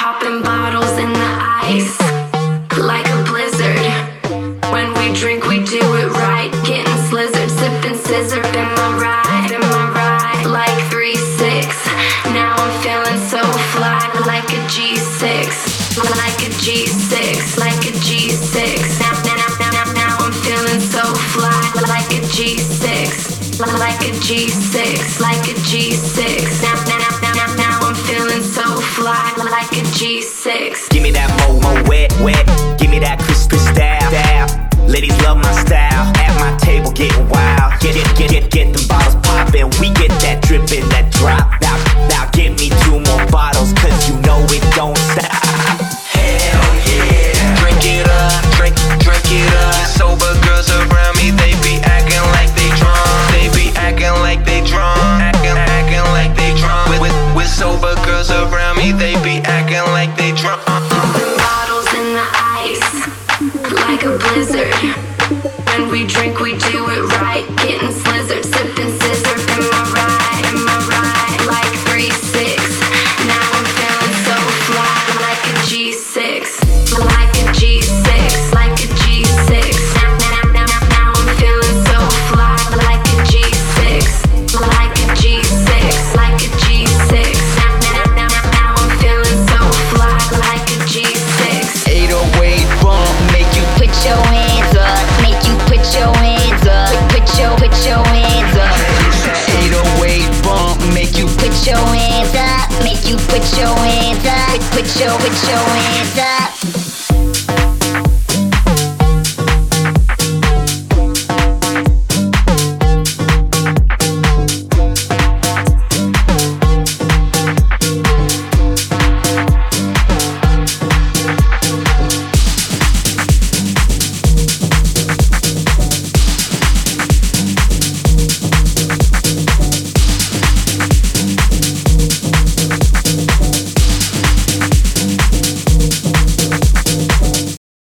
Popping bottles in the ice, like a blizzard. When we drink, we do it right. Getting slizzard, sipping scissor. In my ride, like 3-6. Now I'm feeling so fly, like a G6, like a G6, like a G6. Now I'm feeling so fly, like a G6, like a G6, like a G6. Now I'm feeling so fly, like a G6. Give me that mo wet. Give me that crystal style. Ladies love my style. At my table getting wild. Get the bottles poppin'. We get that drippin', that drop. Now give me 2 more bottles, cause you know it don't stop. Hell yeah. Drink it up, drink it up. Sober girls around me, they be acting like they drunk. They be acting like they drunk. Acting like they drunk. With sober girls around me, they be acting like they drunk. Popping bottles in the ice, like a blizzard. When we drink, we do it right. Getting slizzard, sipping scissor. In my ride, like 3-6. Now I'm feeling so fly, like a G6, like a G6, like a G6. Now I'm feeling so fly, like a G6, like a G6, like a G6. Now I'm feeling so fly, like a G6. 808 bump, make you put your hands up, make you put your hands up, put your hands up. 808 bump, make you put your hands up, make you put your hands up, put your